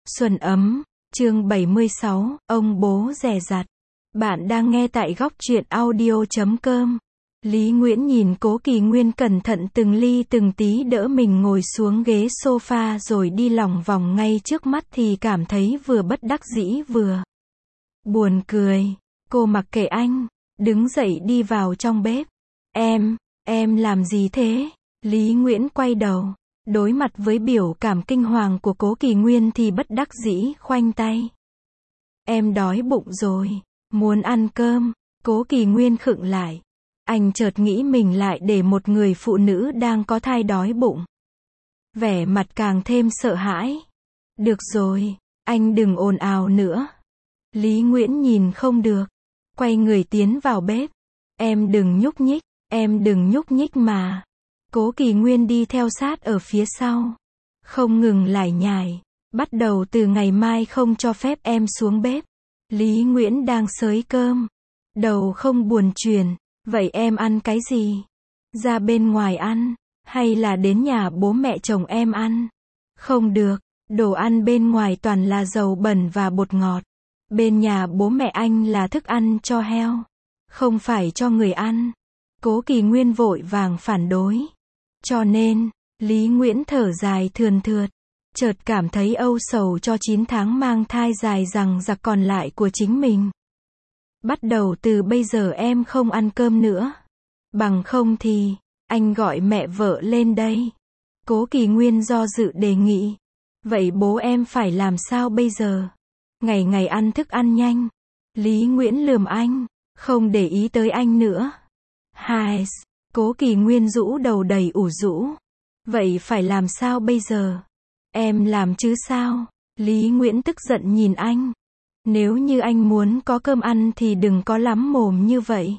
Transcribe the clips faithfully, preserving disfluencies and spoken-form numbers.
Xuân ấm, chương bảy mươi sáu, ông bố dè dặt. Bạn đang nghe tại góc truyện audio chấm com. Lý Nguyễn nhìn Cố Kỳ Nguyên cẩn thận từng ly từng tí đỡ mình ngồi xuống ghế sofa rồi đi lòng vòng ngay trước mắt thì cảm thấy vừa bất đắc dĩ vừa buồn cười. Cô mặc kệ anh, đứng dậy đi vào trong bếp. Em, em làm gì thế? Lý Nguyễn quay đầu, đối mặt với biểu cảm kinh hoàng của Cố Kỳ Nguyên thì bất đắc dĩ khoanh tay. Em đói bụng rồi, muốn ăn cơm. Cố Kỳ Nguyên khựng lại. Anh chợt nghĩ mình lại để một người phụ nữ đang có thai đói bụng. Vẻ mặt càng thêm sợ hãi. Được rồi, anh đừng ồn ào nữa. Lý Nguyễn nhìn không được, quay người tiến vào bếp. Em đừng nhúc nhích, em đừng nhúc nhích mà. Cố Kỳ Nguyên đi theo sát ở phía sau, không ngừng lải nhải. Bắt đầu từ ngày mai không cho phép em xuống bếp. Lý Nguyễn đang xới cơm, đầu không buồn chuyền. Vậy em ăn cái gì? Ra bên ngoài ăn, hay là đến nhà bố mẹ chồng em ăn? Không được, đồ ăn bên ngoài toàn là dầu bẩn và bột ngọt. Bên nhà bố mẹ anh là thức ăn cho heo, không phải cho người ăn. Cố Kỳ Nguyên vội vàng phản đối. Cho nên, Lý Nguyễn thở dài thườn thượt, chợt cảm thấy âu sầu cho chín tháng mang thai dài dằng dặc còn lại của chính mình. Bắt đầu từ bây giờ em không ăn cơm nữa. Bằng không thì, anh gọi mẹ vợ lên đây. Cố Kỳ Nguyên do dự đề nghị. Vậy bố em phải làm sao bây giờ? Ngày ngày ăn thức ăn nhanh. Lý Nguyễn lườm anh, không để ý tới anh nữa. Hai, Cố Kỳ Nguyên rũ đầu đầy ủ rũ. Vậy phải làm sao bây giờ? Em làm chứ sao? Lý Nguyễn tức giận nhìn anh. Nếu như anh muốn có cơm ăn thì đừng có lắm mồm như vậy.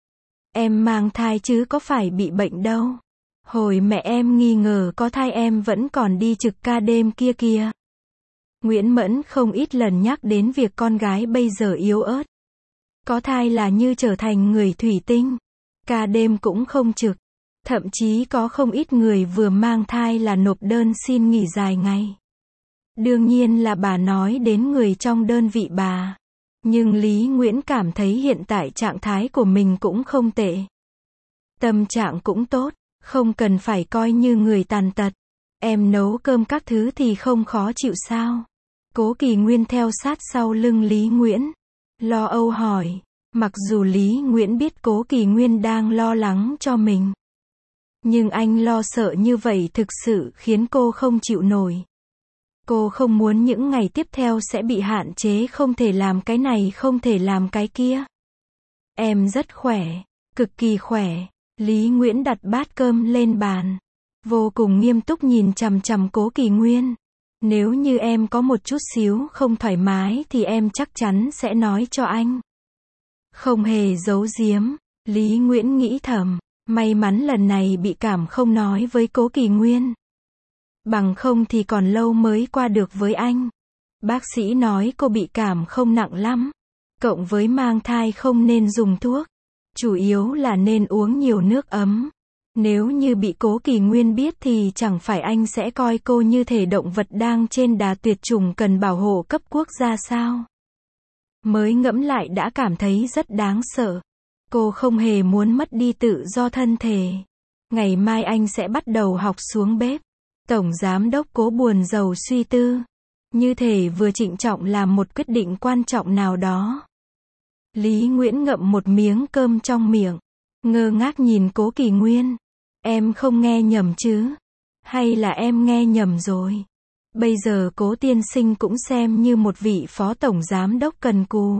Em mang thai chứ có phải bị bệnh đâu. Hồi mẹ em nghi ngờ có thai em vẫn còn đi trực ca đêm kia kìa. Nguyễn Mẫn không ít lần nhắc đến việc con gái bây giờ yếu ớt. Có thai là như trở thành người thủy tinh. Ca đêm cũng không trực. Thậm chí có không ít người vừa mang thai là nộp đơn xin nghỉ dài ngày. Đương nhiên là bà nói đến người trong đơn vị bà. Nhưng Lý Nguyễn cảm thấy hiện tại trạng thái của mình cũng không tệ. Tâm trạng cũng tốt, không cần phải coi như người tàn tật. Em nấu cơm các thứ thì không khó chịu sao? Cố Kỳ Nguyên theo sát sau lưng Lý Nguyễn, lo âu hỏi. Mặc dù Lý Nguyễn biết Cố Kỳ Nguyên đang lo lắng cho mình, nhưng anh lo sợ như vậy thực sự khiến cô không chịu nổi. Cô không muốn những ngày tiếp theo sẽ bị hạn chế không thể làm cái này không thể làm cái kia. Em rất khỏe, cực kỳ khỏe. Lý Nguyễn đặt bát cơm lên bàn, vô cùng nghiêm túc nhìn chằm chằm Cố Kỳ Nguyên. Nếu như em có một chút xíu không thoải mái thì em chắc chắn sẽ nói cho anh. Không hề giấu giếm, Lý Nguyễn nghĩ thầm, may mắn lần này bị cảm không nói với Cố Kỳ Nguyên. Bằng không thì còn lâu mới qua được với anh. Bác sĩ nói cô bị cảm không nặng lắm. Cộng với mang thai không nên dùng thuốc. Chủ yếu là nên uống nhiều nước ấm. Nếu như bị Cố Kỳ Nguyên biết thì chẳng phải anh sẽ coi cô như thể động vật đang trên đà tuyệt chủng cần bảo hộ cấp quốc gia sao? Mới ngẫm lại đã cảm thấy rất đáng sợ. Cô không hề muốn mất đi tự do thân thể. Ngày mai anh sẽ bắt đầu học xuống bếp. Tổng giám đốc Cố buồn rầu suy tư. Như thể vừa trịnh trọng làm một quyết định quan trọng nào đó. Lý Nguyễn ngậm một miếng cơm trong miệng, ngơ ngác nhìn Cố Kỳ Nguyên. Em không nghe nhầm chứ? Hay là em nghe nhầm rồi? Bây giờ Cố tiên sinh cũng xem như một vị phó tổng giám đốc cần cù.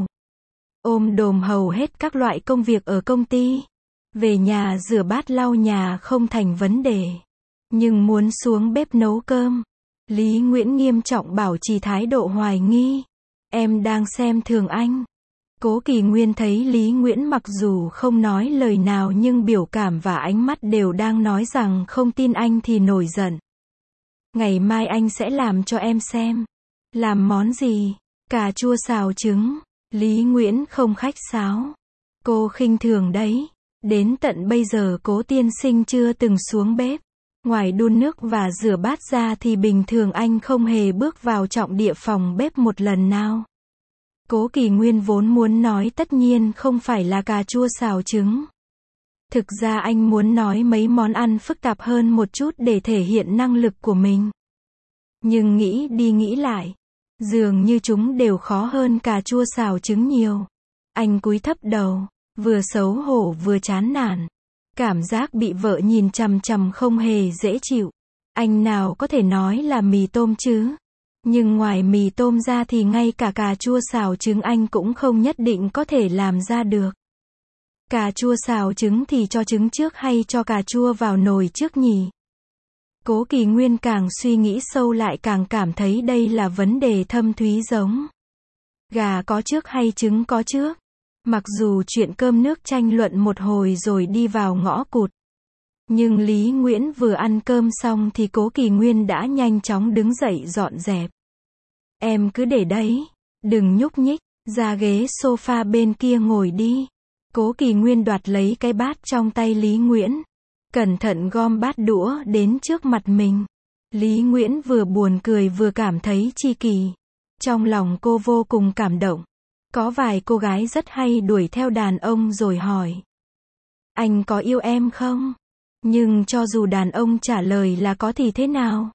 Ôm đồm hầu hết các loại công việc ở công ty. Về nhà rửa bát lau nhà không thành vấn đề. Nhưng muốn xuống bếp nấu cơm, Lý Nguyễn nghiêm trọng bảo trì thái độ hoài nghi. Em đang xem thường anh. Cố Kỳ Nguyên thấy Lý Nguyễn mặc dù không nói lời nào nhưng biểu cảm và ánh mắt đều đang nói rằng không tin anh thì nổi giận. Ngày mai anh sẽ làm cho em xem. Làm món gì? Cà chua xào trứng. Lý Nguyễn không khách sáo. Cô khinh thường đấy. Đến tận bây giờ Cố tiên sinh chưa từng xuống bếp. Ngoài đun nước và rửa bát ra thì bình thường anh không hề bước vào trọng địa phòng bếp một lần nào. Cố Kỳ Nguyên vốn muốn nói tất nhiên không phải là cà chua xào trứng. Thực ra anh muốn nói mấy món ăn phức tạp hơn một chút để thể hiện năng lực của mình. Nhưng nghĩ đi nghĩ lại, dường như chúng đều khó hơn cà chua xào trứng nhiều. Anh cúi thấp đầu, vừa xấu hổ vừa chán nản. Cảm giác bị vợ nhìn chằm chằm không hề dễ chịu. Anh nào có thể nói là mì tôm chứ? Nhưng ngoài mì tôm ra thì ngay cả cà chua xào trứng anh cũng không nhất định có thể làm ra được. Cà chua xào trứng thì cho trứng trước hay cho cà chua vào nồi trước nhỉ? Cố Kỳ Nguyên càng suy nghĩ sâu lại càng cảm thấy đây là vấn đề thâm thúy giống. Gà có trước hay trứng có trước? Mặc dù chuyện cơm nước tranh luận một hồi rồi đi vào ngõ cụt. Nhưng Lý Nguyễn vừa ăn cơm xong thì Cố Kỳ Nguyên đã nhanh chóng đứng dậy dọn dẹp. Em cứ để đấy, đừng nhúc nhích, ra ghế sofa bên kia ngồi đi. Cố Kỳ Nguyên đoạt lấy cái bát trong tay Lý Nguyễn. Cẩn thận gom bát đũa đến trước mặt mình. Lý Nguyễn vừa buồn cười vừa cảm thấy chi kỳ. Trong lòng cô vô cùng cảm động. Có vài cô gái rất hay đuổi theo đàn ông rồi hỏi. Anh có yêu em không? Nhưng cho dù đàn ông trả lời là có thì thế nào?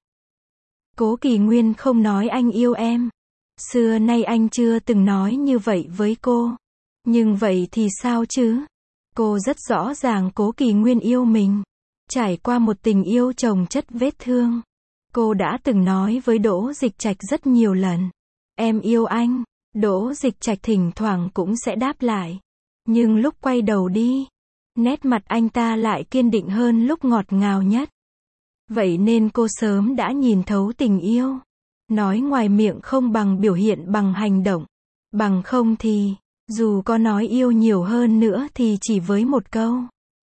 Cố Kỳ Nguyên không nói anh yêu em. Xưa nay anh chưa từng nói như vậy với cô. Nhưng vậy thì sao chứ? Cô rất rõ ràng Cố Kỳ Nguyên yêu mình. Trải qua một tình yêu chồng chất vết thương. Cô đã từng nói với Đỗ Dịch Trạch rất nhiều lần. Em yêu anh. Đỗ Dịch Trạch thỉnh thoảng cũng sẽ đáp lại. Nhưng lúc quay đầu đi, nét mặt anh ta lại kiên định hơn lúc ngọt ngào nhất. Vậy nên cô sớm đã nhìn thấu tình yêu. Nói ngoài miệng không bằng biểu hiện bằng hành động. Bằng không thì, dù có nói yêu nhiều hơn nữa thì chỉ với một câu.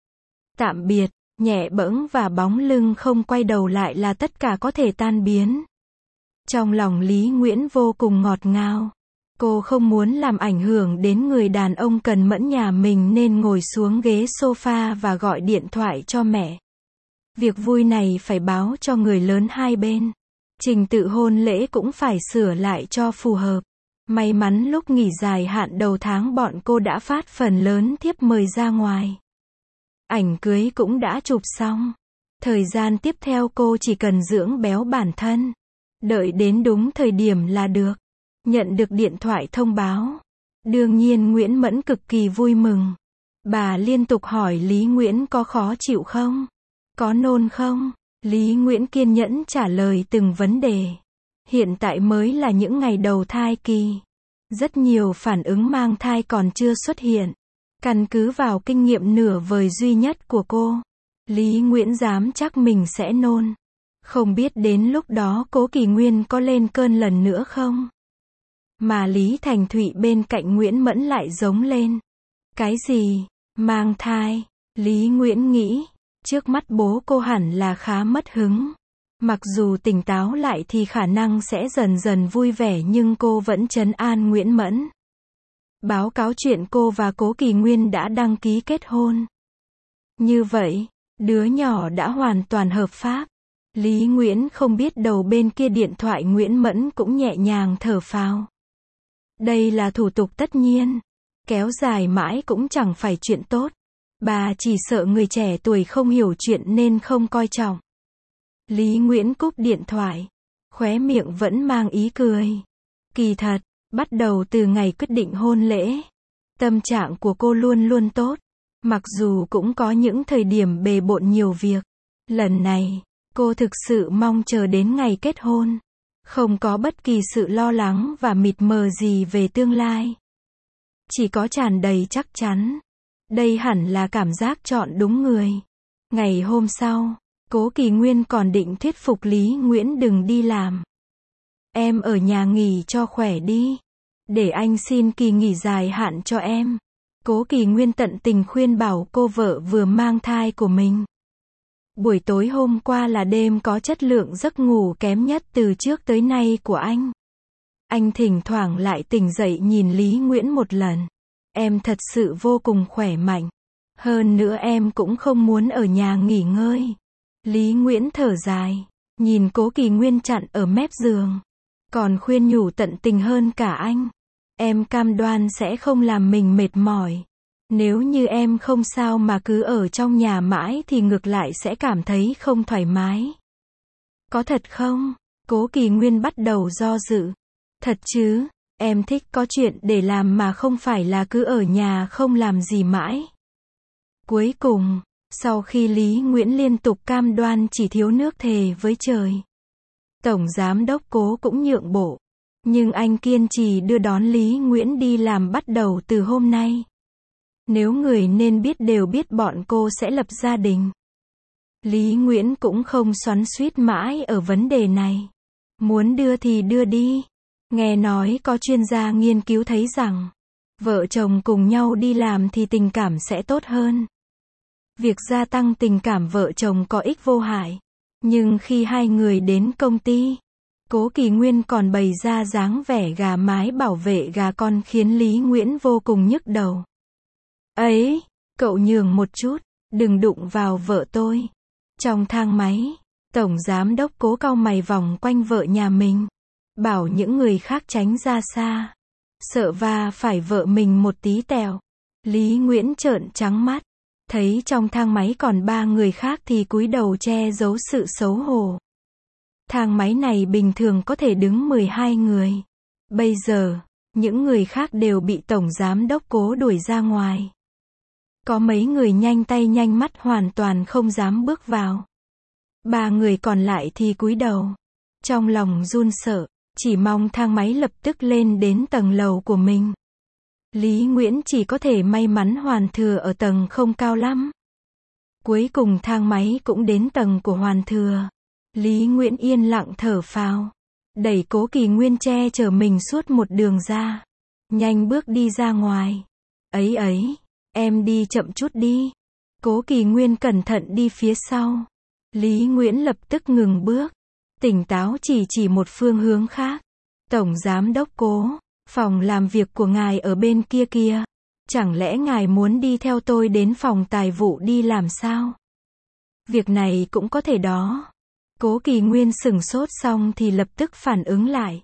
Tạm biệt, nhẹ bẫng và bóng lưng không quay đầu lại là tất cả có thể tan biến. Trong lòng Lý Nguyễn vô cùng ngọt ngào. Cô không muốn làm ảnh hưởng đến người đàn ông cần mẫn nhà mình nên ngồi xuống ghế sofa và gọi điện thoại cho mẹ. Việc vui này phải báo cho người lớn hai bên. Trình tự hôn lễ cũng phải sửa lại cho phù hợp. May mắn lúc nghỉ dài hạn đầu tháng bọn cô đã phát phần lớn thiếp mời ra ngoài. Ảnh cưới cũng đã chụp xong. Thời gian tiếp theo cô chỉ cần dưỡng béo bản thân. Đợi đến đúng thời điểm là được. Nhận được điện thoại thông báo. Đương nhiên Nguyễn Mẫn cực kỳ vui mừng. Bà liên tục hỏi Lý Nguyễn có khó chịu không? Có nôn không? Lý Nguyễn kiên nhẫn trả lời từng vấn đề. Hiện tại mới là những ngày đầu thai kỳ. Rất nhiều phản ứng mang thai còn chưa xuất hiện. Căn cứ vào kinh nghiệm nửa vời duy nhất của cô, Lý Nguyễn dám chắc mình sẽ nôn. Không biết đến lúc đó Cố Kỳ Nguyên có lên cơn lần nữa không? Mà Lý Thành Thụy bên cạnh Nguyễn Mẫn lại giống lên. Cái gì? Mang thai? Lý Nguyễn nghĩ, trước mắt bố cô hẳn là khá mất hứng. Mặc dù tỉnh táo lại thì khả năng sẽ dần dần vui vẻ nhưng cô vẫn trấn an Nguyễn Mẫn. Báo cáo chuyện cô và Cố Kỳ Nguyên đã đăng ký kết hôn. Như vậy, đứa nhỏ đã hoàn toàn hợp pháp. Lý Nguyễn không biết đầu bên kia điện thoại Nguyễn Mẫn cũng nhẹ nhàng thở phào. Đây là thủ tục tất nhiên. Kéo dài mãi cũng chẳng phải chuyện tốt. Bà chỉ sợ người trẻ tuổi không hiểu chuyện nên không coi trọng. Lý Nguyễn cúp điện thoại. Khóe miệng vẫn mang ý cười. Kỳ thật, bắt đầu từ ngày quyết định hôn lễ, tâm trạng của cô luôn luôn tốt. Mặc dù cũng có những thời điểm bề bộn nhiều việc. Lần này, cô thực sự mong chờ đến ngày kết hôn. Không có bất kỳ sự lo lắng và mịt mờ gì về tương lai. Chỉ có tràn đầy chắc chắn. Đây hẳn là cảm giác chọn đúng người. Ngày hôm sau, Cố Kỳ Nguyên còn định thuyết phục Lý Nguyễn đừng đi làm. Em ở nhà nghỉ cho khỏe đi. Để anh xin kỳ nghỉ dài hạn cho em. Cố Kỳ Nguyên tận tình khuyên bảo cô vợ vừa mang thai của mình. Buổi tối hôm qua là đêm có chất lượng giấc ngủ kém nhất từ trước tới nay của anh. Anh thỉnh thoảng lại tỉnh dậy nhìn Lý Nguyễn một lần. Em thật sự vô cùng khỏe mạnh. Hơn nữa em cũng không muốn ở nhà nghỉ ngơi. Lý Nguyễn thở dài, nhìn Cố Kỳ Nguyên chặn ở mép giường. Còn khuyên nhủ tận tình hơn cả anh. Em cam đoan sẽ không làm mình mệt mỏi. Nếu như em không sao mà cứ ở trong nhà mãi thì ngược lại sẽ cảm thấy không thoải mái. Có thật không? Cố Kỳ Nguyên bắt đầu do dự. Thật chứ, em thích có chuyện để làm mà không phải là cứ ở nhà không làm gì mãi. Cuối cùng, sau khi Lý Nguyễn liên tục cam đoan chỉ thiếu nước thề với trời, Tổng Giám đốc Cố cũng nhượng bộ. Nhưng anh kiên trì đưa đón Lý Nguyễn đi làm bắt đầu từ hôm nay. Nếu người nên biết đều biết bọn cô sẽ lập gia đình. Lý Nguyễn cũng không xoắn xuýt mãi ở vấn đề này. Muốn đưa thì đưa đi. Nghe nói có chuyên gia nghiên cứu thấy rằng, vợ chồng cùng nhau đi làm thì tình cảm sẽ tốt hơn. Việc gia tăng tình cảm vợ chồng có ích vô hại. Nhưng khi hai người đến công ty, Cố Kỳ Nguyên còn bày ra dáng vẻ gà mái bảo vệ gà con khiến Lý Nguyễn vô cùng nhức đầu. Ấy, cậu nhường một chút, đừng đụng vào vợ tôi. Trong thang máy, Tổng Giám đốc Cố cau mày vòng quanh vợ nhà mình, bảo những người khác tránh ra xa, sợ va phải vợ mình một tí tẹo. Lý Nguyễn trợn trắng mắt, thấy trong thang máy còn ba người khác thì cúi đầu che giấu sự xấu hổ. Thang máy này bình thường có thể đứng mười hai người. Bây giờ, những người khác đều bị Tổng Giám đốc Cố đuổi ra ngoài. Có mấy người nhanh tay nhanh mắt hoàn toàn không dám bước vào. Ba người còn lại thì cúi đầu, trong lòng run sợ, chỉ mong thang máy lập tức lên đến tầng lầu của mình. Lý Nguyễn chỉ có thể may mắn Hoàn Thừa ở tầng không cao lắm. Cuối cùng thang máy cũng đến tầng của Hoàn Thừa. Lý Nguyễn yên lặng thở phào, đẩy Cố Kỳ Nguyên che chở mình suốt một đường ra, nhanh bước đi ra ngoài. Ấy ấy, em đi chậm chút đi. Cố Kỳ Nguyên cẩn thận đi phía sau. Lý Nguyễn lập tức ngừng bước, tỉnh táo chỉ chỉ một phương hướng khác. Tổng Giám đốc Cố, phòng làm việc của ngài ở bên kia kia. Chẳng lẽ ngài muốn đi theo tôi đến phòng tài vụ đi làm sao? Việc này cũng có thể đó. Cố Kỳ Nguyên sửng sốt xong thì lập tức phản ứng lại.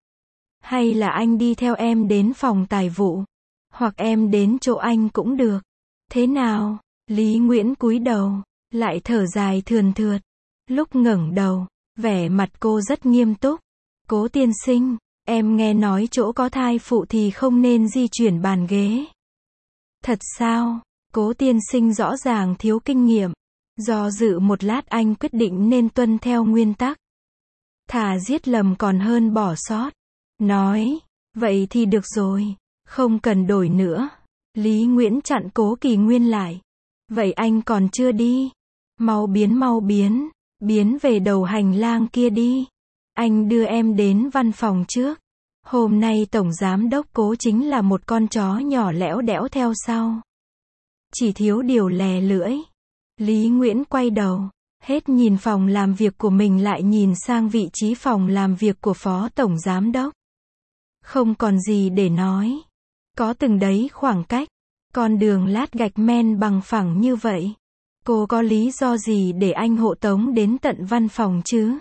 Hay là anh đi theo em đến phòng tài vụ, hoặc em đến chỗ anh cũng được. Thế nào? Lý Nguyễn cúi đầu, lại thở dài thườn thượt. Lúc ngẩng đầu, vẻ mặt cô rất nghiêm túc. Cố tiên sinh, em nghe nói chỗ có thai phụ thì không nên di chuyển bàn ghế. Thật sao? Cố tiên sinh rõ ràng thiếu kinh nghiệm. Do dự một lát anh quyết định nên tuân theo nguyên tắc. Thà giết lầm còn hơn bỏ sót. Nói, vậy thì được rồi, không cần đổi nữa. Lý Nguyễn chặn Cố Kỳ Nguyên lại. Vậy anh còn chưa đi? Mau biến mau biến, biến về đầu hành lang kia đi. Anh đưa em đến văn phòng trước. Hôm nay Tổng Giám đốc Cố chính là một con chó nhỏ lẽo đẽo theo sau. Chỉ thiếu điều lè lưỡi. Lý Nguyễn quay đầu, hết nhìn phòng làm việc của mình lại nhìn sang vị trí phòng làm việc của Phó Tổng Giám đốc. Không còn gì để nói. Có từng đấy khoảng cách, con đường lát gạch men bằng phẳng như vậy. Cô có lý do gì để anh hộ tống đến tận văn phòng chứ?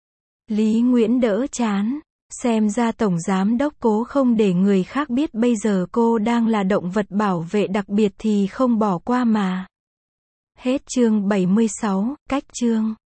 Lý Nguyễn đỡ chán, xem ra Tổng Giám đốc Cố không để người khác biết bây giờ cô đang là động vật bảo vệ đặc biệt thì không bỏ qua mà. Hết chương bảy mươi sáu, cách chương.